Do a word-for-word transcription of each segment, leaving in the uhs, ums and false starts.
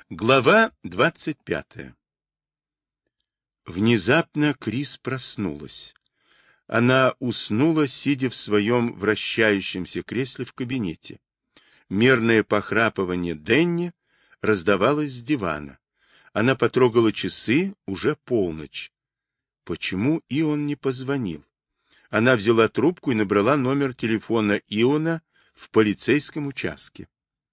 Глава двадцать пятая. Внезапно Крис проснулась. Она уснула, сидя в своем вращающемся кресле в кабинете. Мерное похрапывание Денни раздавалось с дивана. Она потрогала часы, уже полночь. Почему Ион не позвонил? Она взяла трубку и набрала номер телефона Иона в полицейском участке.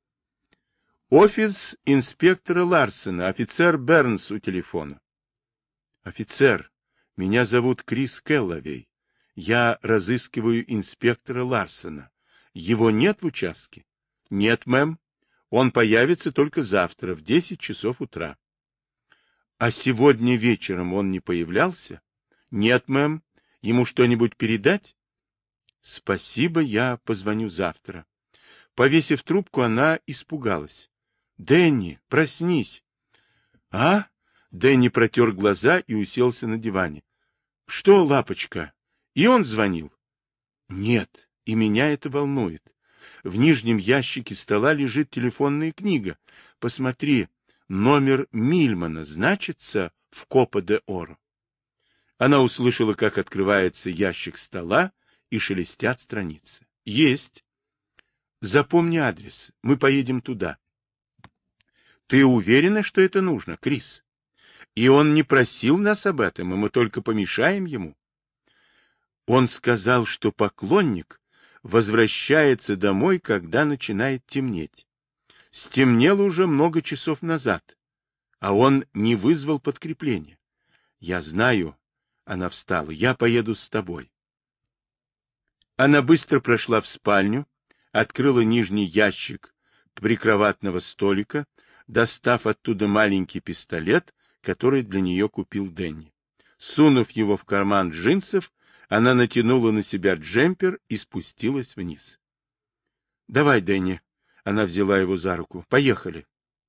Офис инспектора Ларсена, офицер Бернс у телефона. Офицер, меня зовут Крис Келловей. Я разыскиваю инспектора Ларсена. Его нет в участке? Нет, мэм. Он появится только завтра в десять часов утра. А сегодня вечером он не появлялся? Нет, мэм. Ему что-нибудь передать? Спасибо, я позвоню завтра. Повесив трубку, она испугалась. Дэнни, проснись. А? Дэнни протер глаза и уселся на диване. Что, лапочка? И он звонил? Нет, и меня это волнует. В нижнем ящике стола лежит телефонная книга. Посмотри, номер Мильмана значится в Копа де Оро. Она услышала, как открывается ящик стола и шелестят страницы. Есть. Запомни адрес. Мы поедем туда. Ты уверена, что это нужно, Крис? И он не просил нас об этом, и мы только помешаем ему. Он сказал, что поклонник возвращается домой, когда начинает темнеть. Стемнело уже много часов назад, а он не вызвал подкрепления. Я знаю, она встала, я поеду с тобой. Она быстро прошла в спальню, открыла нижний ящик прикроватного столика, достав оттуда маленький пистолет, который для нее купил Дэнни. Сунув его в карман джинсов, она натянула на себя джемпер и спустилась вниз. — Давай, Дэнни. Она взяла его за руку. — Поехали.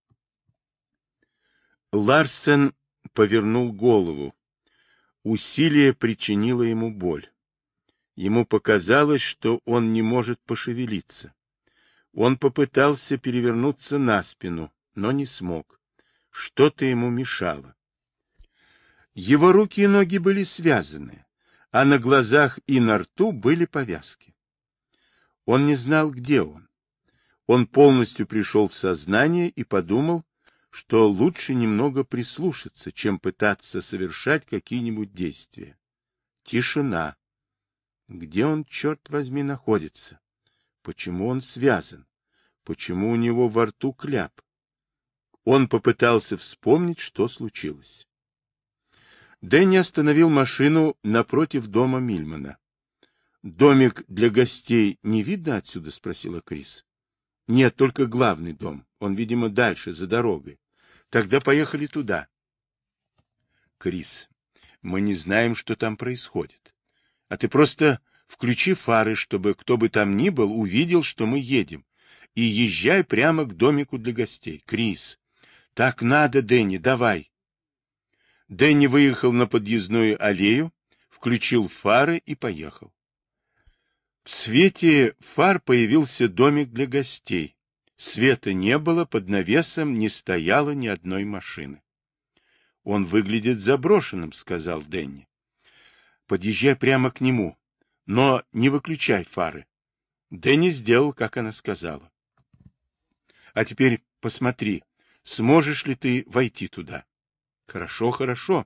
Ларсен повернул голову. Усилие причинило ему боль. Ему показалось, что он не может пошевелиться. Он попытался перевернуться на спину, но не смог. Что-то ему мешало. Его руки и ноги были связаны, а на глазах и на рту были повязки. Он не знал, где он. Он полностью пришел в сознание и подумал, что лучше немного прислушаться, чем пытаться совершать какие-нибудь действия. Тишина. Где он, черт возьми, находится? Почему он связан? Почему у него во рту кляп? Он попытался вспомнить, что случилось. Дэнни остановил машину напротив дома Мильмана. — Домик для гостей не видно отсюда? — спросила Крис. — Нет, только главный дом. Он, видимо, дальше, за дорогой. Тогда поехали туда. — Крис, мы не знаем, что там происходит. А ты просто включи фары, чтобы кто бы там ни был увидел, что мы едем, и езжай прямо к домику для гостей. Крис, так надо, Дэнни, давай. Дэнни выехал на подъездную аллею, включил фары и поехал. В свете фар появился домик для гостей. Света не было, под навесом не стояло ни одной машины. — Он выглядит заброшенным, — сказал Дэнни. — Подъезжай прямо к нему, но не выключай фары. Дэнни сделал, как она сказала. — А теперь посмотри, сможешь ли ты войти туда? — Хорошо, хорошо.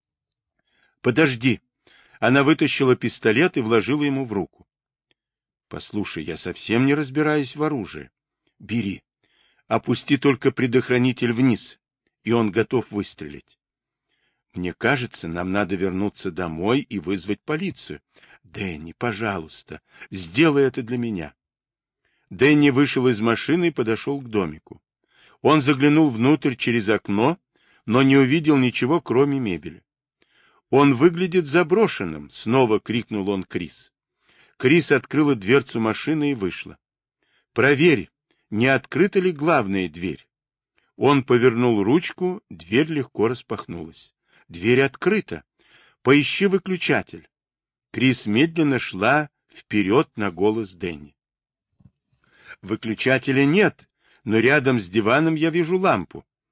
— Подожди. Она вытащила пистолет и вложила ему в руку. — Послушай, я совсем не разбираюсь в оружии. Бери. Опусти только предохранитель вниз, и он готов выстрелить. Мне кажется, нам надо вернуться домой и вызвать полицию. Дэнни, пожалуйста, сделай это для меня. Дэнни вышел из машины и подошел к домику. Он заглянул внутрь через окно, но не увидел ничего, кроме мебели. Он выглядит заброшенным, снова крикнул он Крис. Крис открыла дверцу машины и вышла. Проверь, не открыта ли главная дверь. Он повернул ручку, дверь легко распахнулась. Дверь открыта. Поищи выключатель. Крис медленно шла вперед на голос Дэнни. Выключателя нет, но рядом с диваном я вижу лампу.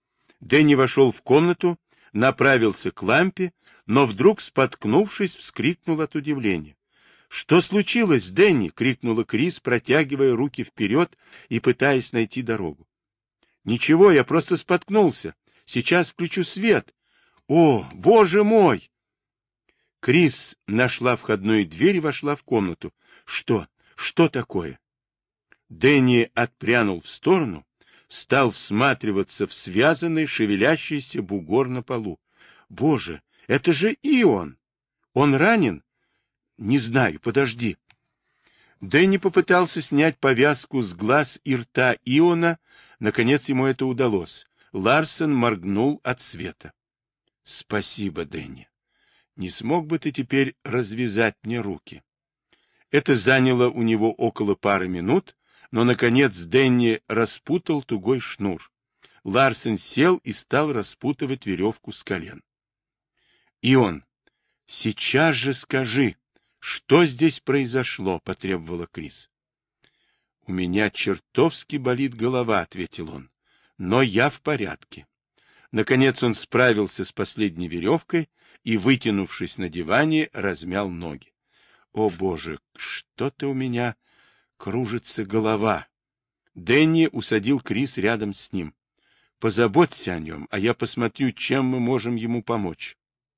Дэнни вошел в комнату, направился к лампе, но вдруг, споткнувшись, вскрикнул от удивления. — Что случилось, Дэнни? — крикнула Крис, протягивая руки вперед и пытаясь найти дорогу. — Ничего, я просто споткнулся. Сейчас включу свет. О, боже мой! Крис нашла входную дверь и вошла в комнату. — Что? Что такое? Дэнни отпрянул в сторону, стал всматриваться в связанный, шевелящийся бугор на полу. — Боже, это же Ион! Он ранен? — Не знаю, подожди. Дэнни попытался снять повязку с глаз и рта Иона. Наконец ему это удалось. Ларсен моргнул от света. — Спасибо, Дэнни. Не смог бы ты теперь развязать мне руки? Это заняло у него около пары минут, но, наконец, Дэнни распутал тугой шнур. Ларсен сел и стал распутывать веревку с колен. — Ион, сейчас же скажи, что здесь произошло, — потребовала Крис. — У меня чертовски болит голова, — ответил он, — но я в порядке. Наконец он справился с последней веревкой и, вытянувшись на диване, размял ноги. — О, Боже, что-то у меня кружится голова. Дэнни усадил Крис рядом с ним. — Позаботься о нем, а я посмотрю, чем мы можем ему помочь.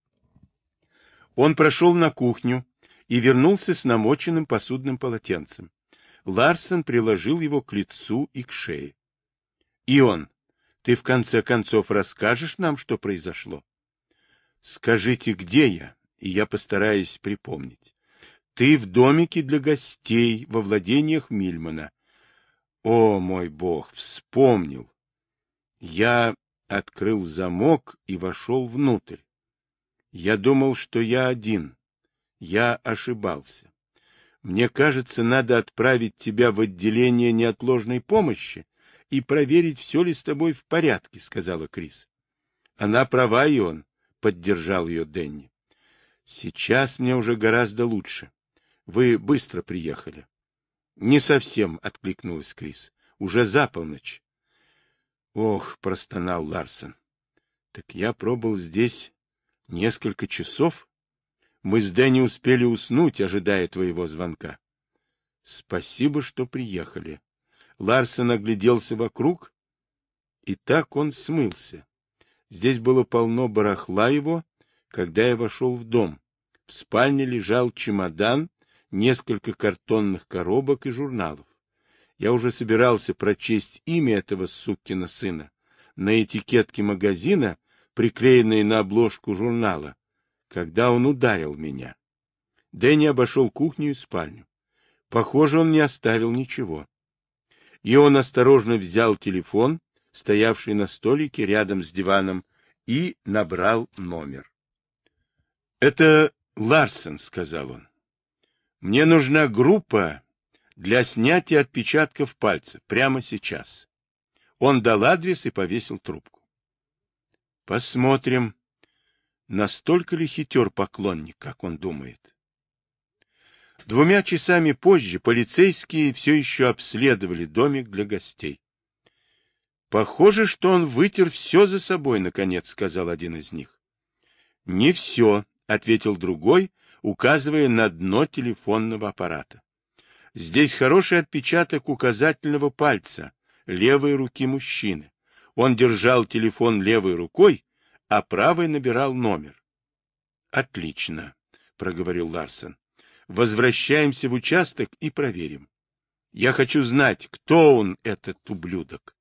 Он прошел на кухню и вернулся с намоченным посудным полотенцем. Ларсен приложил его к лицу и к шее. — Ион, ты в конце концов расскажешь нам, что произошло? — Скажите, где я, и я постараюсь припомнить. Ты в домике для гостей во владениях Мильмана. О, мой бог, вспомнил. Я открыл замок и вошел внутрь. Я думал, что я один. Я ошибался. Мне кажется, надо отправить тебя в отделение неотложной помощи и проверить, все ли с тобой в порядке, — сказала Крис. Она права, и он, — поддержал ее Дэнни. Сейчас мне уже гораздо лучше. Вы быстро приехали. — Не совсем, — откликнулась Крис. — Уже за полночь. — Ох, — простонал Ларсен. — Так я пробыл здесь несколько часов. Мы с Дэнни успели уснуть, ожидая твоего звонка. — Спасибо, что приехали. Ларсен огляделся вокруг, и так он смылся. Здесь было полно барахла его, когда я вошел в дом. В спальне лежал чемодан, несколько картонных коробок и журналов. Я уже собирался прочесть имя этого сукина сына на этикетке магазина, приклеенной на обложку журнала, когда он ударил меня. Дэнни обошел кухню и спальню. Похоже, он не оставил ничего. И он осторожно взял телефон, стоявший на столике рядом с диваном, и набрал номер. — Это Ларсен, — сказал он. — Мне нужна группа для снятия отпечатков пальцев прямо сейчас. Он дал адрес и повесил трубку. — Посмотрим, настолько ли хитер поклонник, как он думает. Двумя часами позже полицейские все еще обследовали домик для гостей. — Похоже, что он вытер все за собой, — наконец сказал один из них. — Не все, — ответил другой, указывая на дно телефонного аппарата. — Здесь хороший отпечаток указательного пальца левой руки мужчины. Он держал телефон левой рукой, а правой набирал номер. — Отлично, — проговорил Ларсен. — Возвращаемся в участок и проверим. Я хочу знать, кто он, этот ублюдок.